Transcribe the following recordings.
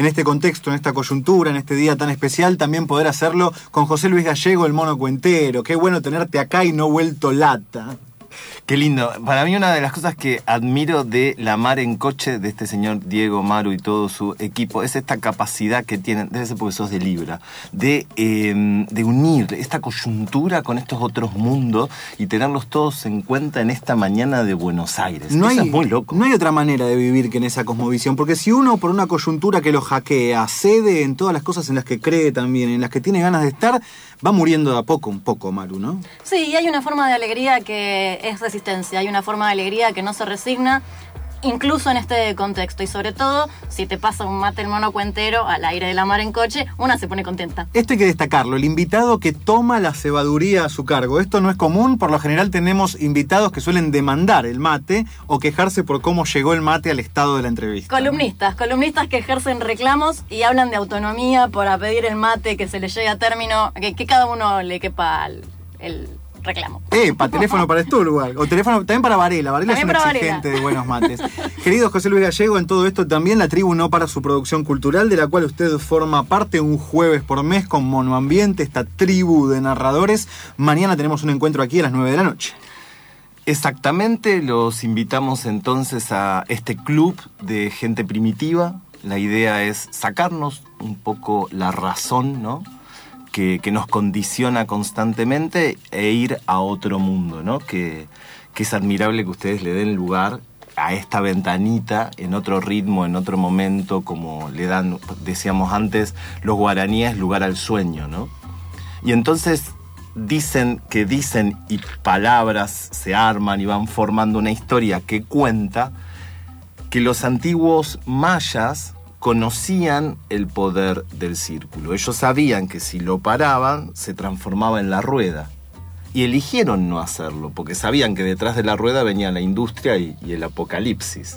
en este contexto, en esta coyuntura, en este día tan especial, también poder hacerlo con José Luis Gallego, el mono cuentero. Qué bueno tenerte acá y no vuelto lata. Qué lindo. Para mí una de las cosas que admiro de La Mar en Coche, de este señor Diego Maru y todo su equipo, es esta capacidad que tienen, debe ser porque sos de Libra, de unir esta coyuntura con estos otros mundos y tenerlos todos en cuenta en esta mañana de Buenos Aires. Eso es muy loco. No hay otra manera de vivir que en esa cosmovisión, porque si uno por una coyuntura que lo hackea, cede en todas las cosas en las que cree también, en las que tiene ganas de estar, va muriendo de a poco un poco, Maru, ¿no? Sí, y hay una forma de alegría que es resistencia, hay una forma de alegría que no se resigna, incluso en este contexto. Y sobre todo, si te pasa un mate el mono cuentero al aire de La Mar en Coche, una se pone contenta. Esto hay que destacarlo, el invitado que toma la cebaduría a su cargo. Esto no es común, por lo general tenemos invitados que suelen demandar el mate o quejarse por cómo llegó el mate al estado de la entrevista. Columnistas que ejercen reclamos y hablan de autonomía para pedir el mate, que se le llegue a término, que cada uno le quepa el reclamo. Teléfono para Sturwald. O teléfono también para Varela. Varela es un exigente de buenos mates. Querido José Luis Gallego, en todo esto también la tribu no para su producción cultural, de la cual usted forma parte un jueves por mes con Monoambiente, esta tribu de narradores. Mañana tenemos un encuentro aquí a las 9 de la noche. Exactamente, los invitamos entonces a este club de gente primitiva. La idea es sacarnos un poco la razón, ¿no?, que nos condiciona constantemente e ir a otro mundo, ¿no? Que es admirable que ustedes le den lugar a esta ventanita en otro ritmo, en otro momento, como le dan, decíamos antes, los guaraníes lugar al sueño, ¿no? Y entonces dicen y palabras se arman y van formando una historia que cuenta que los antiguos mayas conocían el poder del círculo. Ellos sabían que si lo paraban, se transformaba en la rueda. Y eligieron no hacerlo, porque sabían que detrás de la rueda venía la industria y el apocalipsis.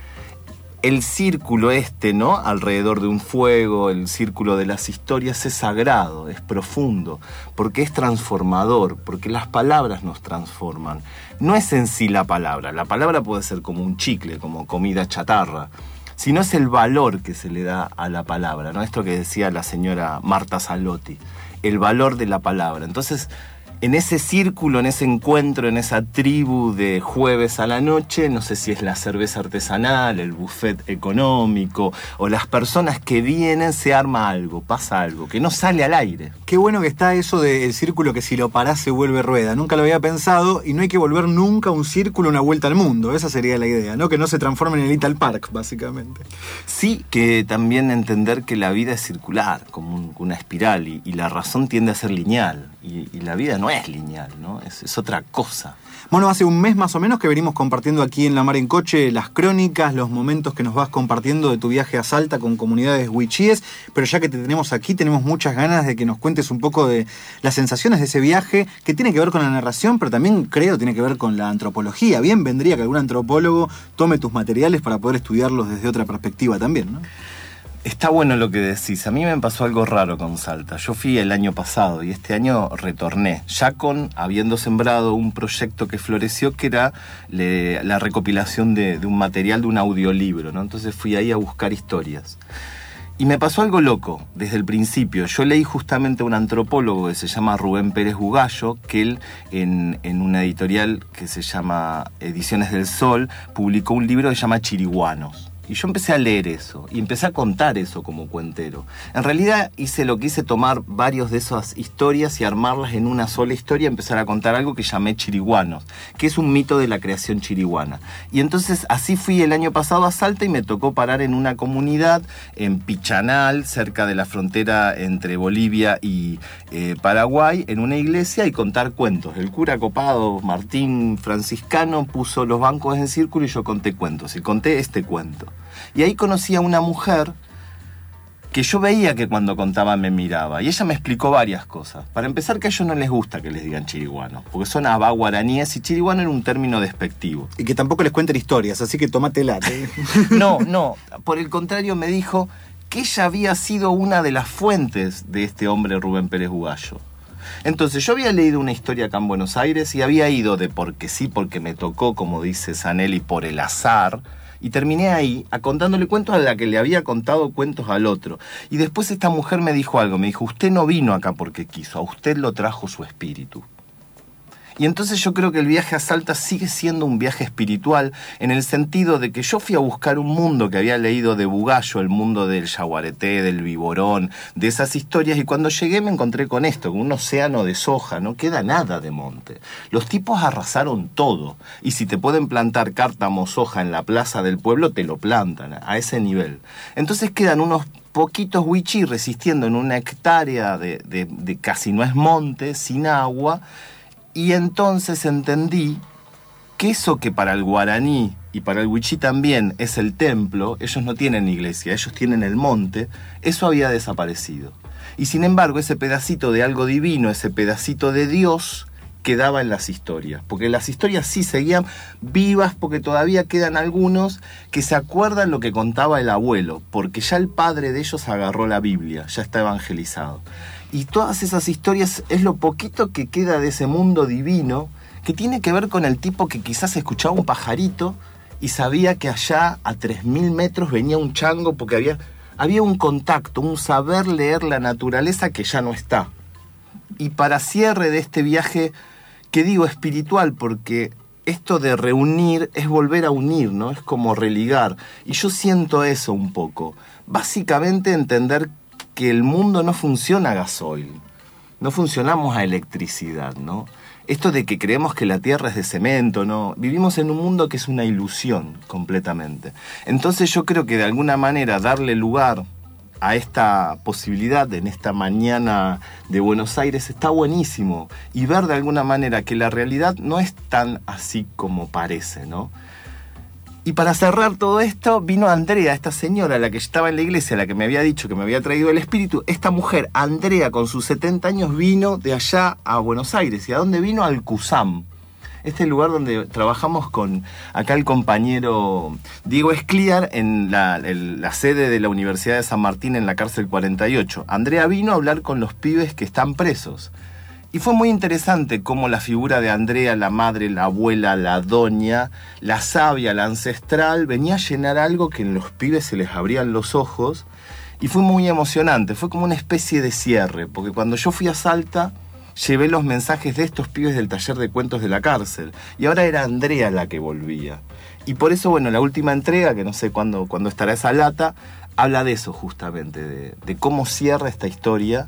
El círculo ¿no?, alrededor de un fuego, el círculo de las historias, es sagrado, es profundo, porque es transformador, porque las palabras nos transforman. No es en sí la palabra puede ser como un chicle, como comida chatarra, sino es el valor que se le da a la palabra, ¿no? Esto que decía la señora Marta Salotti, el valor de la palabra. Entonces, en ese círculo, en ese encuentro, en esa tribu de jueves a la noche, no sé si es la cerveza artesanal, el buffet económico, o las personas que vienen, se arma algo, pasa algo, que no sale al aire. Qué bueno que está eso del círculo que si lo parás se vuelve rueda. Nunca lo había pensado, y no hay que volver nunca un círculo una vuelta al mundo. Esa sería la idea, ¿no? Que no se transforme en el Little Park, básicamente. Sí, que también entender que la vida es circular, como una espiral, y la razón tiende a ser lineal, y la vida no es lineal, ¿no? Es otra cosa. Bueno, hace un mes más o menos que venimos compartiendo aquí en La Mar en Coche las crónicas, los momentos que nos vas compartiendo de tu viaje a Salta con comunidades huichíes, pero ya que te tenemos aquí, tenemos muchas ganas de que nos cuentes un poco de las sensaciones de ese viaje, que tiene que ver con la narración, pero también creo tiene que ver con la antropología. Bien vendría que algún antropólogo tome tus materiales para poder estudiarlos desde otra perspectiva también, ¿no? Está bueno lo que decís. A mí me pasó algo raro con Salta. Yo fui el año pasado y este año retorné, ya habiendo sembrado un proyecto que floreció, que era la recopilación de un material, de un audiolibro, ¿no? Entonces fui ahí a buscar historias. Y me pasó algo loco desde el principio. Yo leí justamente a un antropólogo que se llama Rubén Pérez Bugallo, que él en una editorial que se llama Ediciones del Sol publicó un libro que se llama Chiriguanos. Y yo empecé a leer eso, y empecé a contar eso como cuentero. En realidad hice tomar varios de esas historias y armarlas en una sola historia, empezar a contar algo que llamé Chiriguanos, que es un mito de la creación chiriguana. Y entonces así fui el año pasado a Salta y me tocó parar en una comunidad, en Pichanal, cerca de la frontera entre Bolivia y Paraguay, en una iglesia, y contar cuentos. El cura copado, Martín Franciscano, puso los bancos en círculo y yo conté cuentos, y conté este cuento. Y ahí conocí a una mujer que yo veía que cuando contaba me miraba, y ella me explicó varias cosas. Para empezar, que a ellos no les gusta que les digan chiriguanos, porque son abá guaraníes, y chiriguano era un término despectivo. Y que tampoco les cuenten historias, así que tómatela. No, por el contrario me dijo que ella había sido una de las fuentes de este hombre Rubén Pérez Bugallo. Entonces yo había leído una historia acá en Buenos Aires y había ido de porque sí, porque me tocó, como dice Zanelli, por el azar, Y terminé ahí contándole cuentos a la que le había contado cuentos al otro. Y después esta mujer me dijo algo, me dijo, usted no vino acá porque quiso, a usted lo trajo su espíritu. Y entonces yo creo que el viaje a Salta sigue siendo un viaje espiritual en el sentido de que yo fui a buscar un mundo que había leído de Bugallo, el mundo del yaguareté, del viborón, de esas historias, y cuando llegué me encontré con esto, con un océano de soja, no queda nada de monte. Los tipos arrasaron todo, y si te pueden plantar cártamo, soja en la plaza del pueblo, te lo plantan a ese nivel. Entonces quedan unos poquitos wichí resistiendo en una hectárea de casi no es monte, sin agua. Y entonces entendí que eso que para el guaraní y para el wichí también es el templo, ellos no tienen iglesia, ellos tienen el monte, eso había desaparecido. Y sin embargo, ese pedacito de algo divino, ese pedacito de Dios, quedaba en las historias. Porque las historias sí seguían vivas, porque todavía quedan algunos que se acuerdan lo que contaba el abuelo, porque ya el padre de ellos agarró la Biblia, ya está evangelizado. Y todas esas historias es lo poquito que queda de ese mundo divino, que tiene que ver con el tipo que quizás escuchaba un pajarito y sabía que allá a 3.000 metros venía un chango, porque había un contacto, un saber leer la naturaleza que ya no está. Y para cierre de este viaje, que digo espiritual, porque esto de reunir es volver a unir, ¿no? Es como religar. Y yo siento eso un poco. Básicamente entender que el mundo no funciona a gasoil, no funcionamos a electricidad, ¿no? Esto de que creemos que la Tierra es de cemento, ¿no? Vivimos en un mundo que es una ilusión completamente. Entonces yo creo que de alguna manera darle lugar a esta posibilidad en esta mañana de Buenos Aires está buenísimo, y ver de alguna manera que la realidad no es tan así como parece, ¿no? Y para cerrar todo esto, vino Andrea, esta señora, la que estaba en la iglesia, la que me había dicho que me había traído el espíritu. Esta mujer, Andrea, con sus 70 años, vino de allá a Buenos Aires. ¿Y a dónde vino? Al CUSAM. Este lugar donde trabajamos con acá el compañero Diego Escliar en la sede de la Universidad de San Martín en la cárcel 48. Andrea vino a hablar con los pibes que están presos. Y fue muy interesante cómo la figura de Andrea, la madre, la abuela, la doña, la sabia, la ancestral, venía a llenar algo que en los pibes se les abrían los ojos. Y fue muy emocionante, fue como una especie de cierre, porque cuando yo fui a Salta, llevé los mensajes de estos pibes del taller de cuentos de la cárcel. Y ahora era Andrea la que volvía. Y por eso, bueno, la última entrega, que no sé cuándo estará esa lata, habla de eso justamente, de cómo cierra esta historia.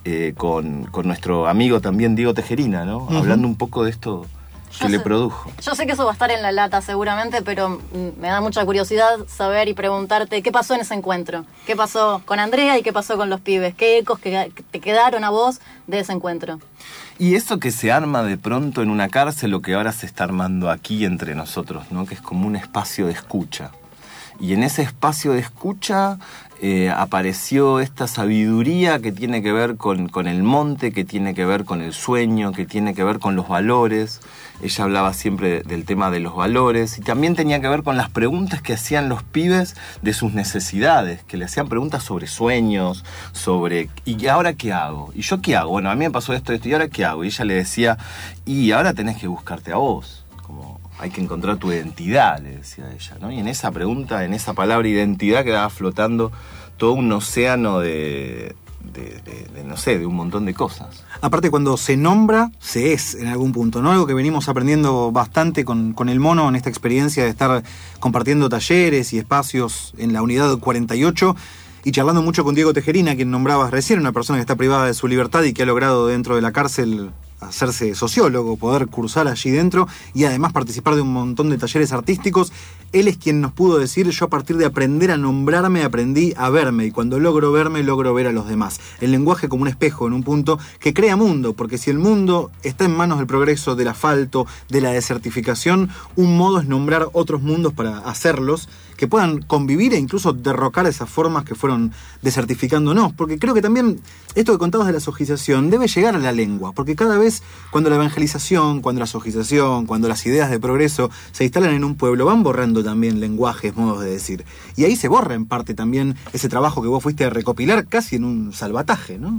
Con nuestro amigo también Diego Tejerina, ¿no? Uh-huh. Hablando un poco de esto que le produjo. Yo sé que eso va a estar en la lata seguramente, pero me da mucha curiosidad saber y preguntarte qué pasó en ese encuentro. ¿Qué pasó con Andrea y qué pasó con los pibes? ¿Qué ecos que te quedaron a vos de ese encuentro? Y eso que se arma de pronto en una cárcel, lo que ahora se está armando aquí entre nosotros, ¿no? Que es como un espacio de escucha. Y en ese espacio de escucha apareció esta sabiduría que tiene que ver con el monte, que tiene que ver con el sueño, que tiene que ver con los valores. Ella hablaba siempre del tema de los valores, y también tenía que ver con las preguntas que hacían los pibes de sus necesidades, que le hacían preguntas sobre sueños, sobre ¿y ahora qué hago? ¿Y yo qué hago? Bueno, a mí me pasó esto, ¿y ahora qué hago? Y ella le decía, y ahora tenés que buscarte a vos, como hay que encontrar tu identidad, le decía ella, ¿no? Y en esa pregunta, en esa palabra identidad, quedaba flotando todo un océano de no sé, de un montón de cosas. Aparte, cuando se nombra, se es en algún punto, ¿no? Algo que venimos aprendiendo bastante con el mono en esta experiencia de estar compartiendo talleres y espacios en la unidad 48 y charlando mucho con Diego Tejerina, quien nombrabas recién, una persona que está privada de su libertad y que ha logrado dentro de la cárcel hacerse sociólogo, poder cursar allí dentro y además participar de un montón de talleres artísticos. Él es quien nos pudo decir, yo a partir de aprender a nombrarme, aprendí a verme, y cuando logro verme, logro ver a los demás. El lenguaje como un espejo en un punto que crea mundo, porque si el mundo está en manos del progreso, del asfalto, de la desertificación, un modo es nombrar otros mundos para hacerlos, que puedan convivir e incluso derrocar esas formas que fueron desertificándonos, porque creo que también esto que contabas de la sojización debe llegar a la lengua, porque cada vez cuando la evangelización, cuando la sojización, cuando las ideas de progreso se instalan en un pueblo, van borrando también lenguajes, modos de decir, y ahí se borra en parte también ese trabajo que vos fuiste a recopilar casi en un salvataje, ¿no?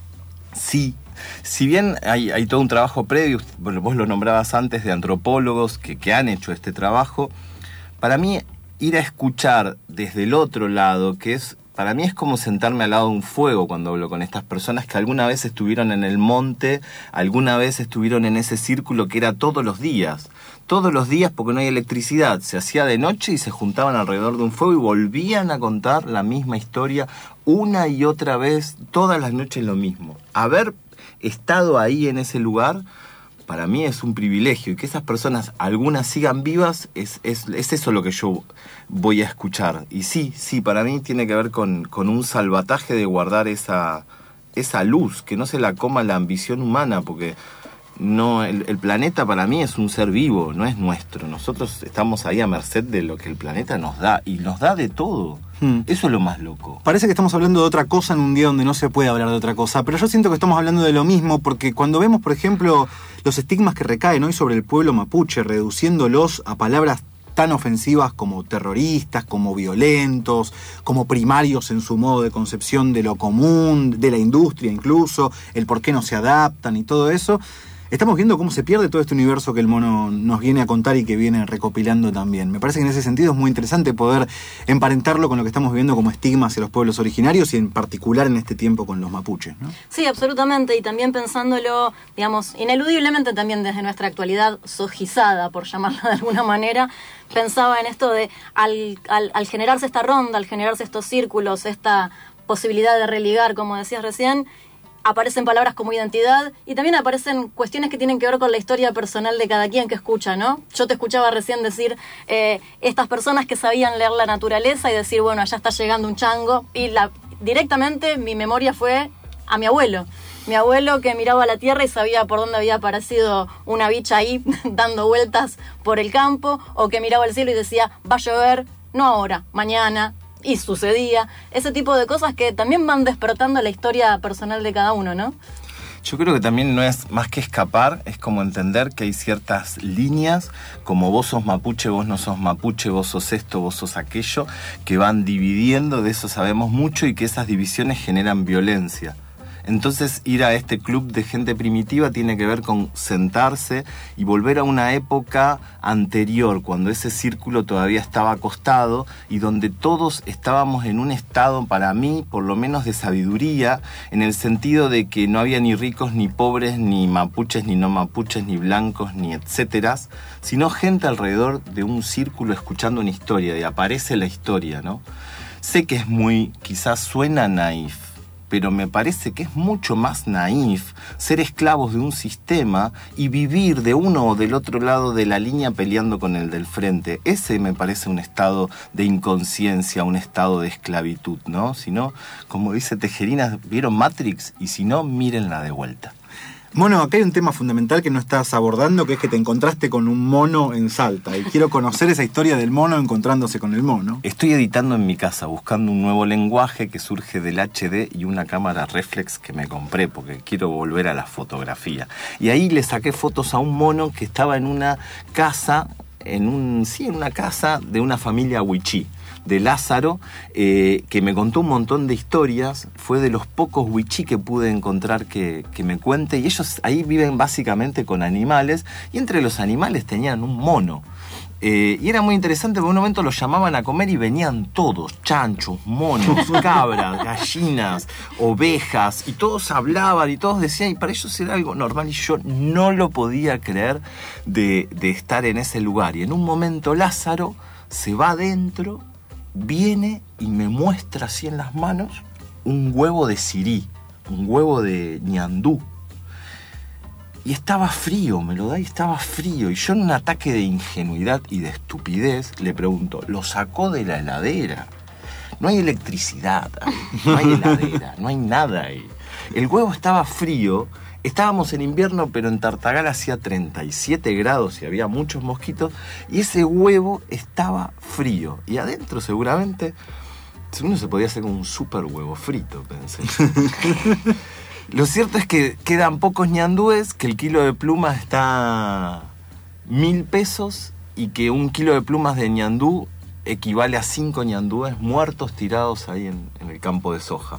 Sí. Si bien hay todo un trabajo previo, bueno, vos lo nombrabas antes, de antropólogos que han hecho este trabajo, para mí ir a escuchar desde el otro lado, que es, para mí es como sentarme al lado de un fuego cuando hablo con estas personas que alguna vez estuvieron en el monte, alguna vez estuvieron en ese círculo que era todos los días porque no hay electricidad, se hacía de noche y se juntaban alrededor de un fuego y volvían a contar la misma historia una y otra vez, todas las noches lo mismo. Haber estado ahí en ese lugar, para mí es un privilegio, y que esas personas, algunas sigan vivas, es eso lo que yo voy a escuchar. Y sí, para mí tiene que ver con un salvataje de guardar esa luz, que no se la coma la ambición humana, porque no, el planeta para mí es un ser vivo, no es nuestro. Nosotros estamos ahí a merced de lo que el planeta nos da, y nos da de todo. Eso es lo más loco. Parece que estamos hablando de otra cosa en un día donde no se puede hablar de otra cosa, pero yo siento que estamos hablando de lo mismo, porque cuando vemos, por ejemplo, los estigmas que recaen hoy sobre el pueblo mapuche, reduciéndolos a palabras tan ofensivas como terroristas, como violentos, como primarios en su modo de concepción de lo común, de la industria incluso, el por qué no se adaptan y todo eso, estamos viendo cómo se pierde todo este universo que el mono nos viene a contar y que viene recopilando también. Me parece que en ese sentido es muy interesante poder emparentarlo con lo que estamos viviendo como estigma hacia los pueblos originarios y en particular en este tiempo con los mapuches, ¿no? Sí, absolutamente, y también pensándolo, digamos, ineludiblemente también desde nuestra actualidad sojizada, por llamarla de alguna manera, pensaba en esto de al generarse esta ronda, al generarse estos círculos, esta posibilidad de religar, como decías recién, aparecen palabras como identidad y también aparecen cuestiones que tienen que ver con la historia personal de cada quien que escucha, ¿no? Yo te escuchaba recién decir estas personas que sabían leer la naturaleza y decir, bueno, allá está llegando un chango, y directamente mi memoria fue a mi abuelo. Mi abuelo que miraba la tierra y sabía por dónde había aparecido una bicha ahí dando vueltas por el campo, o que miraba el cielo y decía, va a llover, no ahora, mañana. Y sucedía, ese tipo de cosas que también van despertando la historia personal de cada uno, ¿no? Yo creo que también no es más que escapar, es como entender que hay ciertas líneas, como vos sos mapuche, vos no sos mapuche, vos sos esto, vos sos aquello, que van dividiendo, de eso sabemos mucho, y que esas divisiones generan violencia. Entonces ir a este club de gente primitiva tiene que ver con sentarse y volver a una época anterior, cuando ese círculo todavía estaba acostado y donde todos estábamos en un estado, para mí, por lo menos de sabiduría, en el sentido de que no había ni ricos ni pobres, ni mapuches ni no mapuches, ni blancos ni etcétera, sino gente alrededor de un círculo escuchando una historia, y aparece la historia, ¿no? Sé que es quizás suena naif, pero me parece que es mucho más naif ser esclavos de un sistema y vivir de uno o del otro lado de la línea peleando con el del frente. Ese me parece un estado de inconsciencia, un estado de esclavitud, ¿no? Si no, como dice Tejerina, ¿vieron Matrix? Y si no, mírenla de vuelta. Mono, acá hay un tema fundamental que no estás abordando, que es que te encontraste con un mono en Salta. Y quiero conocer esa historia del mono encontrándose con el mono. Estoy editando en mi casa, buscando un nuevo lenguaje que surge del HD y una cámara reflex que me compré, porque quiero volver a la fotografía. Y ahí le saqué fotos a un mono que estaba en una casa, en una casa de una familia wichí, de Lázaro, que me contó un montón de historias. Fue de los pocos wichí que pude encontrar que me cuente, y ellos ahí viven básicamente con animales, y entre los animales tenían un mono. Y era muy interesante, porque en un momento los llamaban a comer y venían todos, chanchos, monos, cabras, gallinas, ovejas, y todos hablaban y todos decían, y para ellos era algo normal, y yo no lo podía creer de estar en ese lugar. Y en un momento Lázaro se va adentro, viene y me muestra así en las manos un huevo de sirí, un huevo de ñandú. Y estaba frío, me lo da y estaba frío. Y yo, en un ataque de ingenuidad y de estupidez, le pregunto, ¿lo sacó de la heladera? No hay electricidad ahí, no hay heladera, no hay nada ahí. El huevo estaba frío. Estábamos en invierno, pero en Tartagal hacía 37 grados y había muchos mosquitos, y ese huevo estaba frío. Y adentro seguramente uno se podía hacer un súper huevo frito, pensé. Lo cierto es que quedan pocos ñandúes, que el kilo de plumas está 1.000 pesos y que un kilo de plumas de ñandú equivale a 5 ñandúes muertos tirados ahí en el campo de soja.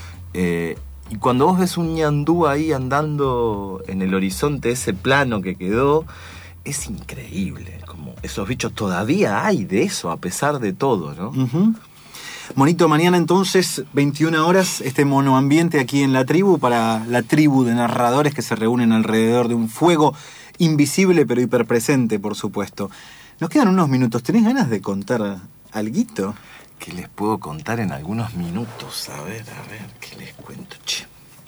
Y cuando vos ves un ñandú ahí andando en el horizonte, ese plano que quedó, es increíble, como esos bichos todavía hay de eso, a pesar de todo, ¿no? Uh-huh. Monito, mañana entonces, 21 horas, este monoambiente aquí en la tribu, para la tribu de narradores que se reúnen alrededor de un fuego invisible pero hiperpresente, por supuesto. Nos quedan unos minutos. ¿Tenés ganas de contar alguito? ¿Qué les puedo contar en algunos minutos? A ver, ¿qué les cuento, che?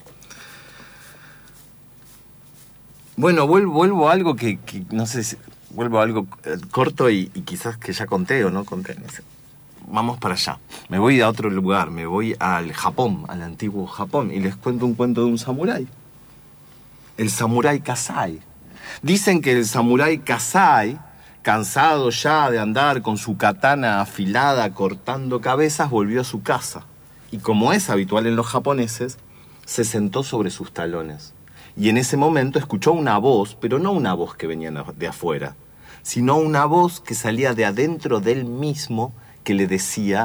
Bueno, vuelvo a algo que no sé si... Vuelvo a algo corto y quizás que ya conté o no conté, no sé. Vamos para allá. Me voy a otro lugar, me voy al Japón, al antiguo Japón, y les cuento un cuento de un samurái. El samurái Kasai. Dicen que el samurái Kasai, cansado ya de andar con su katana afilada cortando cabezas, volvió a su casa. Y como es habitual en los japoneses, se sentó sobre sus talones. Y en ese momento escuchó una voz, pero no una voz que venía de afuera, sino una voz que salía de adentro del mismo, que le decía: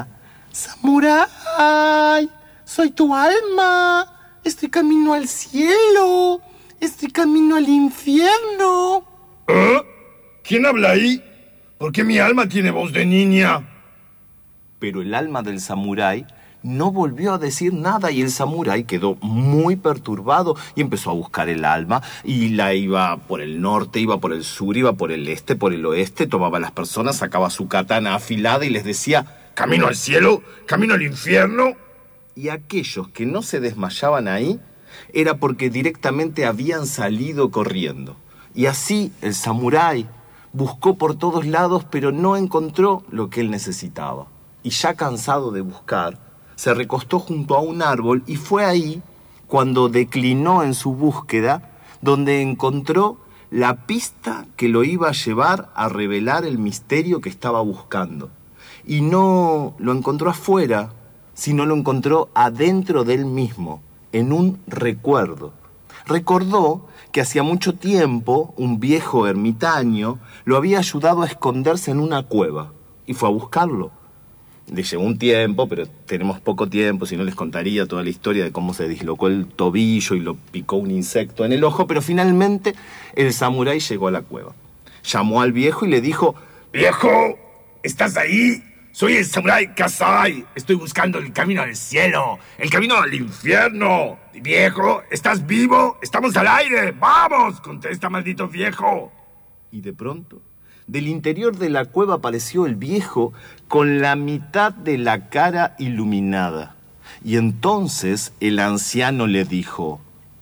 «Samurái, soy tu alma, estoy camino al cielo, estoy camino al infierno». ¿Eh? ¿Quién habla ahí? ¿Por qué mi alma tiene voz de niña? Pero el alma del samurái no volvió a decir nada y el samurái quedó muy perturbado y empezó a buscar el alma y la iba por el norte, iba por el sur, iba por el este, por el oeste, tomaba a las personas, sacaba su katana afilada y les decía: ¿Camino al cielo? ¿Camino al infierno? Y aquellos que no se desmayaban ahí era porque directamente habían salido corriendo. Y así el samurái buscó por todos lados, pero no encontró lo que él necesitaba. Y ya cansado de buscar, se recostó junto a un árbol y fue ahí cuando declinó en su búsqueda, donde encontró la pista que lo iba a llevar a revelar el misterio que estaba buscando. Y no lo encontró afuera, sino lo encontró adentro de él mismo, en un recuerdo. Recordó que hacía mucho tiempo un viejo ermitaño lo había ayudado a esconderse en una cueva y fue a buscarlo. Le llevó un tiempo, pero tenemos poco tiempo, si no les contaría toda la historia de cómo se dislocó el tobillo y lo picó un insecto en el ojo, pero finalmente el samurái llegó a la cueva. Llamó al viejo y le dijo: ¡Viejo! ¿Estás ahí? Soy el samurái Kasai. Estoy buscando el camino al cielo, el camino al infierno. Viejo, ¿estás vivo? ¡Estamos al aire! ¡Vamos! ¡Contesta, maldito viejo! Y de pronto, del interior de la cueva apareció el viejo con la mitad de la cara iluminada. Y entonces el anciano le dijo: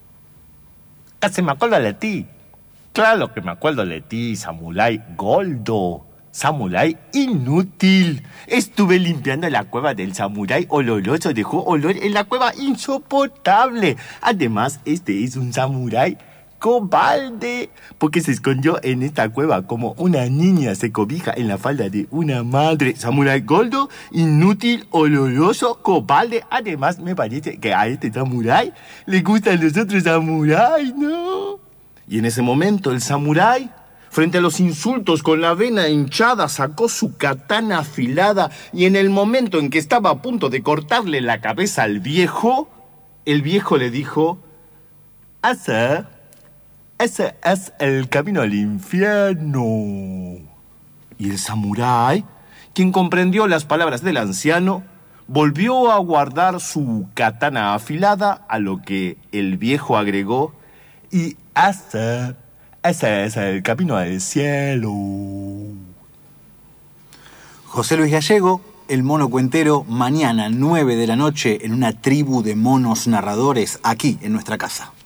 Casi me acuerdo de ti. Claro que me acuerdo de ti, samurái Goldo. Samurái inútil. Estuve limpiando la cueva del samurái oloroso. Dejó olor en la cueva insoportable. Además, este es un samurái cobarde, porque se escondió en esta cueva como una niña se cobija en la falda de una madre. Samurái Goldo, inútil, oloroso, cobarde. Además, me parece que a este samurái le gustan los otros samuráis, ¿no? Y en ese momento el samurái, frente a los insultos, con la vena hinchada, sacó su katana afilada y en el momento en que estaba a punto de cortarle la cabeza al viejo, el viejo le dijo: Ese es el camino al infierno. Y el samurái, quien comprendió las palabras del anciano, volvió a guardar su katana afilada, a lo que el viejo agregó: y ese es el camino al cielo. José Luis Gallego, el mono cuentero, mañana 9 de la noche en una tribu de monos narradores aquí en nuestra casa.